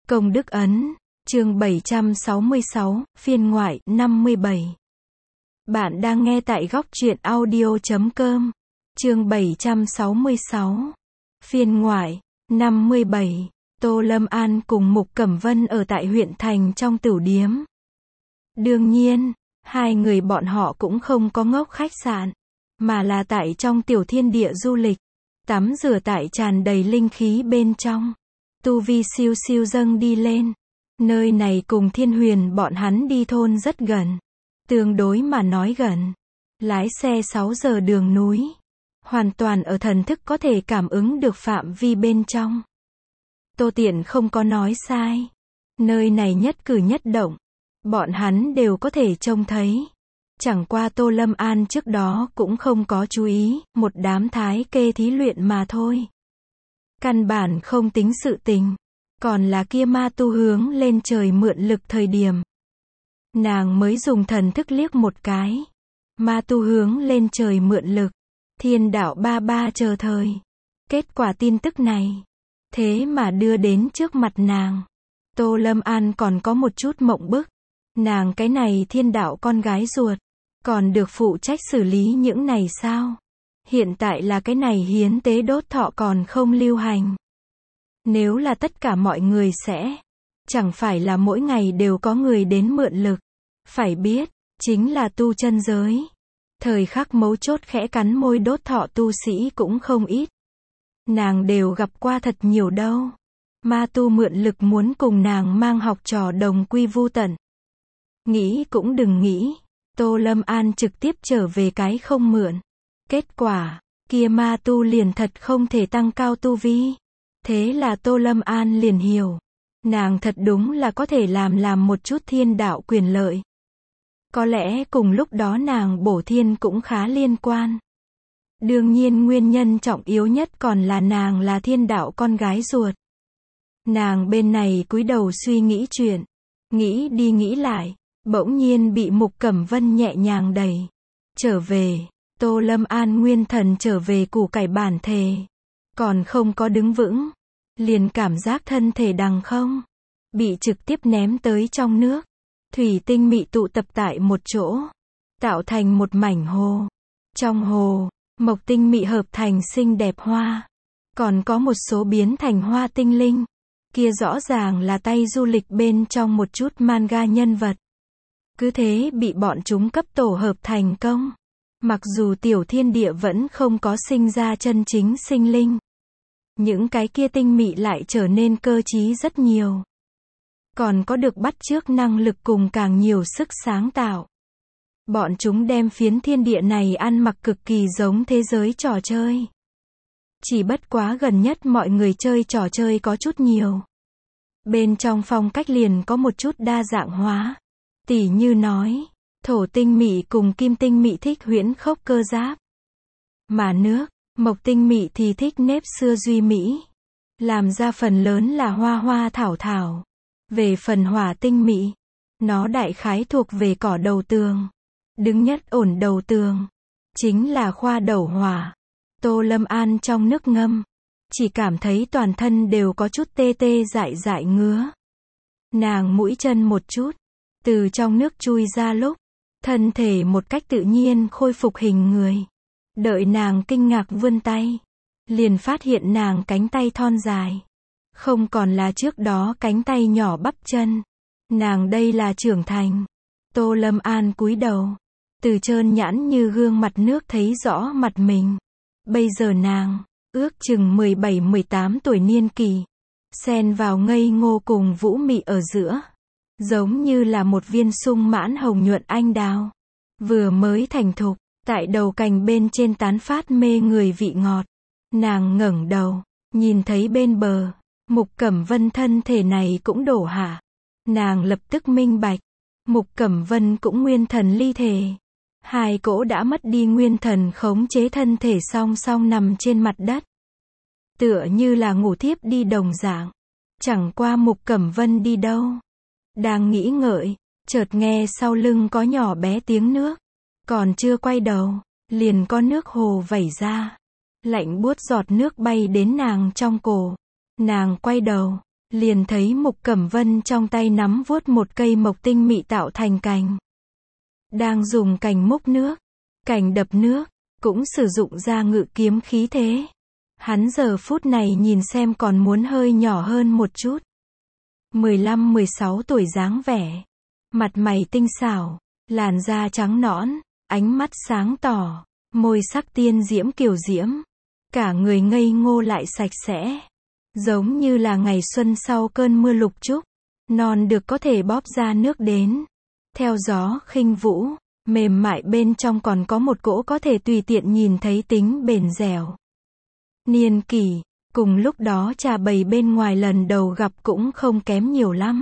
Công đức ấn, chương 766, phiên ngoại, 57. Bạn đang nghe tại góc truyện audio.com. Chương 766. Phiên ngoại, 57. Tô Lâm An cùng Mục Cẩm Vân ở tại huyện thành trong tửu điếm. Đương nhiên, hai người bọn họ cũng không có ngốc khách sạn, mà là tại trong tiểu thiên địa du lịch, tắm rửa tại tràn đầy linh khí bên trong. Tu vi siêu siêu dâng đi lên. Nơi này cùng Thiên Huyền bọn hắn đi thôn rất gần. Tương đối mà nói gần. Lái xe 6 giờ đường núi. Hoàn toàn ở thần thức có thể cảm ứng được phạm vi bên trong. Tô Tiện không có nói sai. Nơi này nhất cử nhất động, bọn hắn đều có thể trông thấy. Chẳng qua Tô Lâm An trước đó cũng không có chú ý, một đám thái kê thí luyện mà thôi. Căn bản không tính sự tình. Còn là kia ma tu hướng lên trời mượn lực thời điểm. Nàng mới dùng thần thức liếc một cái. Ma tu hướng lên trời mượn lực. Thiên đạo ba ba chờ thời. Kết quả tin tức này. Thế mà đưa đến trước mặt nàng. Tô Lâm An còn có một chút mộng bức. Nàng cái này thiên đạo con gái ruột. Còn được phụ trách xử lý những này sao? Hiện tại là cái này hiến tế đốt thọ còn không lưu hành. Nếu là tất cả mọi người sẽ, chẳng phải là mỗi ngày đều có người đến mượn lực. Phải biết, chính là tu chân giới. Thời khắc mấu chốt khẽ cắn môi đốt thọ tu sĩ cũng không ít. Nàng đều gặp qua thật nhiều đâu. Ma tu mượn lực muốn cùng nàng mang học trò đồng quy vu tận. Nghĩ cũng đừng nghĩ. Tô Lâm An trực tiếp trở về cái không mượn. Kết quả, kia ma tu liền thật không thể tăng cao tu vi. Thế là Tô Lâm An liền hiểu. Nàng thật đúng là có thể làm một chút thiên đạo quyền lợi. Có lẽ cùng lúc đó nàng bổ thiên cũng khá liên quan. Đương nhiên nguyên nhân trọng yếu nhất còn là nàng là thiên đạo con gái ruột. Nàng bên này cúi đầu suy nghĩ chuyện. Nghĩ đi nghĩ lại. Bỗng nhiên bị Mục Cẩm Vân nhẹ nhàng đẩy. Trở về. Tô Lâm An nguyên thần trở về củ cải bản thể. Còn không có đứng vững. Liền cảm giác thân thể đằng không. Bị trực tiếp ném tới trong nước. Thủy tinh mị tụ tập tại một chỗ. Tạo thành một mảnh hồ. Trong hồ, mộc tinh mị hợp thành xinh đẹp hoa. Còn có một số biến thành hoa tinh linh. Kia rõ ràng là tay du lịch bên trong một chút manga nhân vật. Cứ thế bị bọn chúng cấp tổ hợp thành công. Mặc dù tiểu thiên địa vẫn không có sinh ra chân chính sinh linh. Những cái kia tinh mị lại trở nên cơ trí rất nhiều. Còn có được bắt chước năng lực cùng càng nhiều sức sáng tạo. Bọn chúng đem phiến thiên địa này ăn mặc cực kỳ giống thế giới trò chơi. Chỉ bất quá gần nhất mọi người chơi trò chơi có chút nhiều. Bên trong phong cách liền có một chút đa dạng hóa. Tỉ như nói, thổ tinh mị cùng kim tinh mị thích huyễn khốc cơ giáp. Mà nước, mộc tinh mị thì thích nếp xưa duy mỹ. Làm ra phần lớn là hoa hoa thảo thảo. Về phần hỏa tinh mị, nó đại khái thuộc về cỏ đầu tường. Đứng nhất ổn đầu tường. Chính là khoa đầu hỏa. Tô Lâm An trong nước ngâm. Chỉ cảm thấy toàn thân đều có chút tê tê dại dại ngứa. Nàng mũi chân một chút. Từ trong nước chui ra lúc. Thân thể một cách tự nhiên khôi phục hình người. Đợi nàng kinh ngạc vươn tay. Liền phát hiện nàng cánh tay thon dài. Không còn là trước đó cánh tay nhỏ bắp chân. Nàng đây là trưởng thành. Tô Lâm An cúi đầu. Từ trơn nhẵn như gương mặt nước thấy rõ mặt mình. Bây giờ nàng, ước chừng 17-18 tuổi niên kỳ. Xen vào ngây ngô cùng vũ mị ở giữa. Giống như là một viên sung mãn hồng nhuận anh đào. Vừa mới thành thục. Tại đầu cành bên trên tán phát mê người vị ngọt. Nàng ngẩng đầu. Nhìn thấy bên bờ. Mục Cẩm Vân thân thể này cũng đổ hạ. Nàng lập tức minh bạch. Mục Cẩm Vân cũng nguyên thần ly thể. Hai cỗ đã mất đi nguyên thần khống chế thân thể song song nằm trên mặt đất. Tựa như là ngủ thiếp đi đồng dạng. Chẳng qua Mục Cẩm Vân đi đâu. Đang nghĩ ngợi. Chợt nghe sau lưng có nhỏ bé tiếng nước. Còn chưa quay đầu. Liền có nước hồ vẩy ra. Lạnh buốt giọt nước bay đến nàng trong cổ. Nàng quay đầu, liền thấy Mục Cẩm Vân trong tay nắm vuốt một cây mộc tinh mị tạo thành cành. Đang dùng cành múc nước, cành đập nước, cũng sử dụng ra ngự kiếm khí thế. Hắn giờ phút này nhìn xem còn muốn hơi nhỏ hơn một chút. 15-16 tuổi dáng vẻ. Mặt mày tinh xảo, làn da trắng nõn, ánh mắt sáng tỏ, môi sắc tiên diễm kiều diễm. Cả người ngây ngô lại sạch sẽ. Giống như là ngày xuân sau cơn mưa lục trúc. Non được có thể bóp ra nước đến. Theo gió khinh vũ, mềm mại bên trong còn có một cỗ có thể tùy tiện nhìn thấy tính bền dẻo. Niên kỷ, cùng lúc đó trà bầy bên ngoài lần đầu gặp cũng không kém nhiều lắm.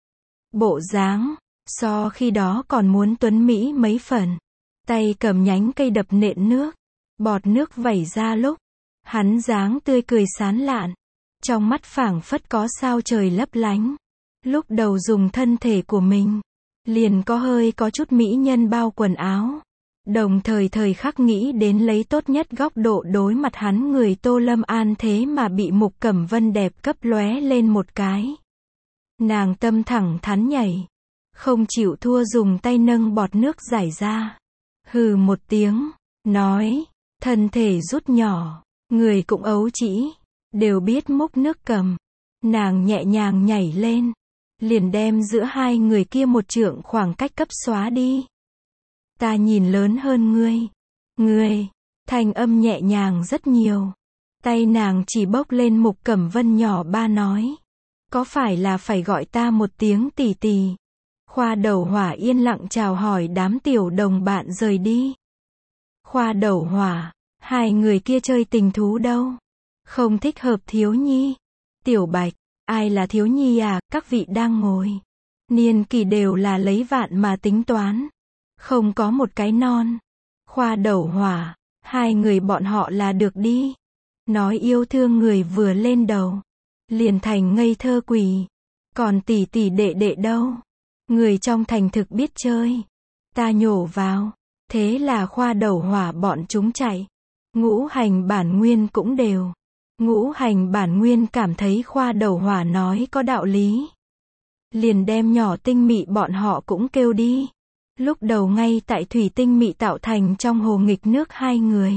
Bộ dáng, so khi đó còn muốn tuấn mỹ mấy phần. Tay cầm nhánh cây đập nện nước, bọt nước vẩy ra lúc. Hắn dáng tươi cười sán lạn. Trong mắt phảng phất có sao trời lấp lánh. Lúc đầu dùng thân thể của mình, liền có chút mỹ nhân bao quần áo. Đồng thời thời khắc nghĩ đến lấy tốt nhất góc độ đối mặt hắn người Tô Lâm An thế mà bị Mục Cẩm Vân đẹp cấp lóe lên một cái. Nàng tâm thẳng thắn nhảy. Không chịu thua dùng tay nâng bọt nước giải ra. Hừ một tiếng, nói, thân thể rút nhỏ, người cũng ấu trĩ, đều biết múc nước cầm. Nàng nhẹ nhàng nhảy lên, liền đem giữa hai người kia một trượng khoảng cách cấp xóa đi. Ta nhìn lớn hơn ngươi. Ngươi, thanh âm nhẹ nhàng rất nhiều. Tay nàng chỉ bốc lên Mục Cẩm Vân nhỏ ba nói. Có phải là phải gọi ta một tiếng tỷ tỷ? Khoa Đầu Hỏa yên lặng chào hỏi đám tiểu đồng bạn rời đi. Khoa Đầu Hỏa, hai người kia chơi tình thú đâu? Không thích hợp thiếu nhi. Tiểu Bạch, ai là thiếu nhi à? Các vị đang ngồi. Niên kỷ đều là lấy vạn mà tính toán. Không có một cái non. Khoa Đầu Hỏa, hai người bọn họ là được đi. Nói yêu thương người vừa lên đầu, liền thành ngây thơ quỷ. Còn tỷ tỷ đệ đệ đâu? Người trong thành thực biết chơi. Ta nhổ vào. Thế là Khoa Đầu Hỏa bọn chúng chạy. Ngũ Hành Bản Nguyên cũng đều. Ngũ Hành Bản Nguyên cảm thấy Khoa Đầu Hỏa nói có đạo lý. Liền đem nhỏ tinh mị bọn họ cũng kêu đi. Lúc đầu ngay tại thủy tinh mị tạo thành trong hồ nghịch nước hai người.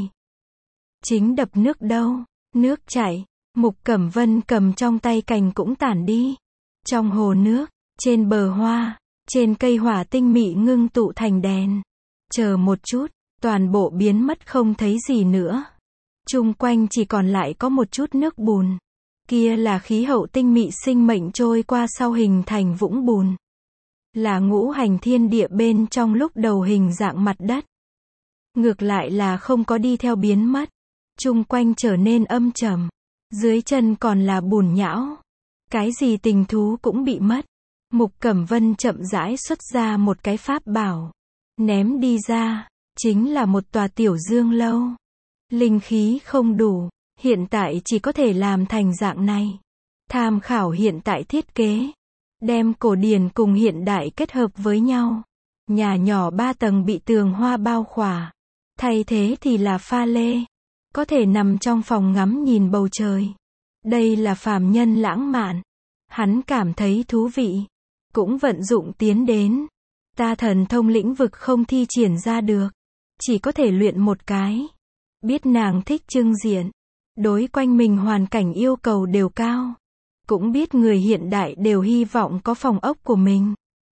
Chính đập nước đâu, nước chảy, Mục Cẩm Vân cầm trong tay cành cũng tản đi. Trong hồ nước, trên bờ hoa, trên cây hỏa tinh mị ngưng tụ thành đèn. Chờ một chút, toàn bộ biến mất không thấy gì nữa. Chung quanh chỉ còn lại có một chút nước bùn. Kia là khí hậu tinh mị sinh mệnh trôi qua sau hình thành vũng bùn. Là ngũ hành thiên địa bên trong lúc đầu hình dạng mặt đất. Ngược lại là không có đi theo biến mất. Chung quanh trở nên âm trầm. Dưới chân còn là bùn nhão. Cái gì tình thú cũng bị mất. Mục Cẩm Vân chậm rãi xuất ra một cái pháp bảo. Ném đi ra. Chính là một tòa tiểu dương lâu. Linh khí không đủ. Hiện tại chỉ có thể làm thành dạng này. Tham khảo hiện tại thiết kế. Đem cổ điển cùng hiện đại kết hợp với nhau. Nhà nhỏ 3 tầng bị tường hoa bao khỏa. Thay thế thì là pha lê. Có thể nằm trong phòng ngắm nhìn bầu trời. Đây là phàm nhân lãng mạn. Hắn cảm thấy thú vị. Cũng vận dụng tiến đến. Ta thần thông lĩnh vực không thi triển ra được. Chỉ có thể luyện một cái. Biết nàng thích trưng diện. Đối quanh mình hoàn cảnh yêu cầu đều cao. Cũng biết người hiện đại đều hy vọng có phòng ốc của mình.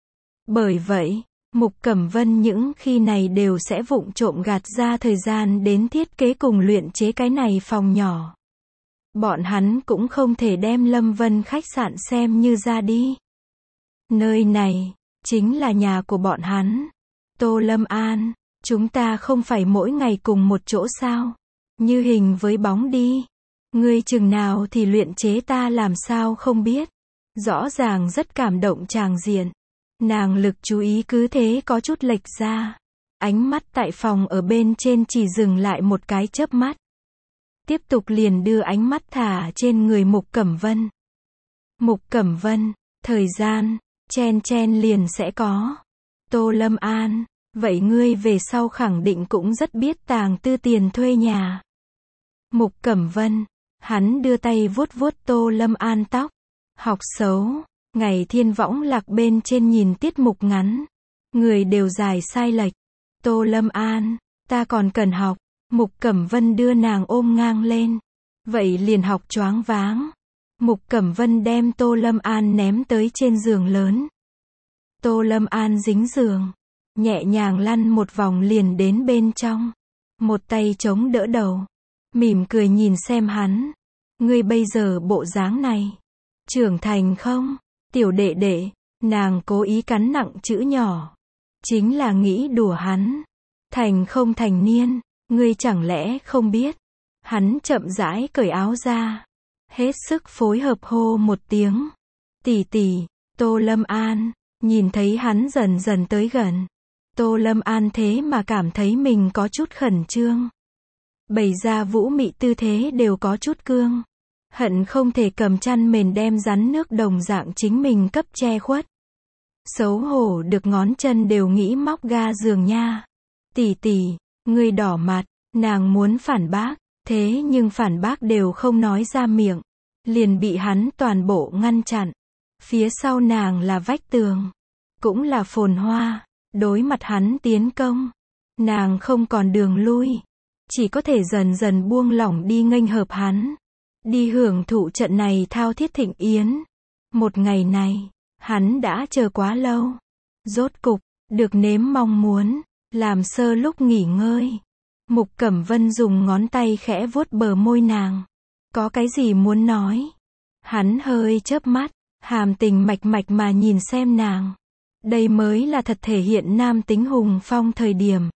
Bởi vậy, Mục Cẩm Vân những khi này đều sẽ vụng trộm gạt ra thời gian đến thiết kế cùng luyện chế cái này phòng nhỏ. Bọn hắn cũng không thể đem Lâm Vân khách sạn xem như ra đi. Nơi này, chính là nhà của bọn hắn. Tô Lâm An, chúng ta không phải mỗi ngày cùng một chỗ sao? Như hình với bóng đi. Ngươi chừng nào thì luyện chế ta làm sao không biết. Rõ ràng rất cảm động tràng diện. Nàng lực chú ý cứ thế có chút lệch ra. Ánh mắt tại phòng ở bên trên chỉ dừng lại một cái chớp mắt. Tiếp tục liền đưa ánh mắt thả trên người Mục Cẩm Vân. Mục Cẩm Vân, thời gian, chen liền sẽ có. Tô Lâm An, vậy ngươi về sau khẳng định cũng rất biết tàng tư tiền thuê nhà. Mục Cẩm Vân, hắn đưa tay vuốt vuốt Tô Lâm An tóc. Học xấu. Ngày Thiên Võng Lạc bên trên nhìn tiết mục ngắn. Người đều dài sai lệch. Tô Lâm An, ta còn cần học. Mục Cẩm Vân đưa nàng ôm ngang lên. Vậy liền học choáng váng. Mục Cẩm Vân đem Tô Lâm An ném tới trên giường lớn. Tô Lâm An dính giường, nhẹ nhàng lăn một vòng liền đến bên trong. Một tay chống đỡ đầu, mỉm cười nhìn xem hắn. Ngươi bây giờ bộ dáng này, trưởng thành không? Tiểu đệ đệ, nàng cố ý cắn nặng chữ nhỏ. Chính là nghĩ đùa hắn. Thành không thành niên, ngươi chẳng lẽ không biết. Hắn chậm rãi cởi áo ra. Hết sức phối hợp hô một tiếng. Tỷ tỷ. Tô Lâm An, nhìn thấy hắn dần dần tới gần. Tô Lâm An thế mà cảm thấy mình có chút khẩn trương. Bày ra vũ mị tư thế đều có chút cương. Hận không thể cầm chăn mền đem rắn nước đồng dạng chính mình cấp che khuất. Xấu hổ được ngón chân đều nghĩ móc ga giường nha. Tỷ tỷ, ngươi đỏ mặt, nàng muốn phản bác, thế nhưng phản bác đều không nói ra miệng. Liền bị hắn toàn bộ ngăn chặn. Phía sau nàng là vách tường. Cũng là phồn hoa. Đối mặt hắn tiến công. Nàng không còn đường lui. Chỉ có thể dần dần buông lỏng đi nghênh hợp hắn. Đi hưởng thụ trận này thao thiết thịnh yến. Một ngày này, hắn đã chờ quá lâu. Rốt cục, được nếm mong muốn. Làm sơ lúc nghỉ ngơi. Mục Cẩm Vân dùng ngón tay khẽ vuốt bờ môi nàng. Có cái gì muốn nói? Hắn hơi chớp mắt, hàm tình mạch mạch mà nhìn xem nàng. Đây mới là thật thể hiện nam tính hùng phong thời điểm.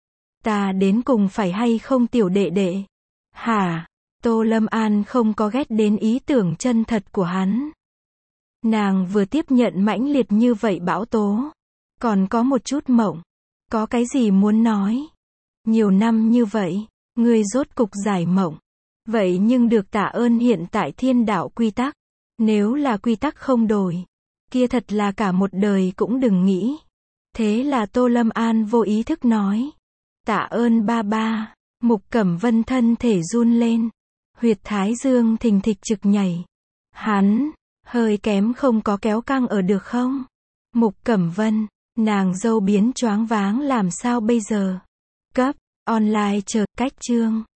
Ta đến cùng phải hay không tiểu đệ đệ? Hả? Tô Lâm An không có ghét đến ý tưởng chân thật của hắn. Nàng vừa tiếp nhận mãnh liệt như vậy bão tố. Còn có một chút mộng. Có cái gì muốn nói? Nhiều năm như vậy, ngươi rốt cục giải mộng. Vậy nhưng được tạ ơn hiện tại thiên đạo quy tắc. Nếu là quy tắc không đổi, kia thật là cả một đời cũng đừng nghĩ. Thế là Tô Lâm An vô ý thức nói. Tạ ơn ba ba. Mục Cẩm Vân thân thể run lên. Huyệt thái dương thình thịch trực nhảy. Hắn, hơi kém không có kéo căng ở được không? Mục Cẩm Vân, nàng dâu biến choáng váng làm sao bây giờ? Cấp, online chờ, cách chương.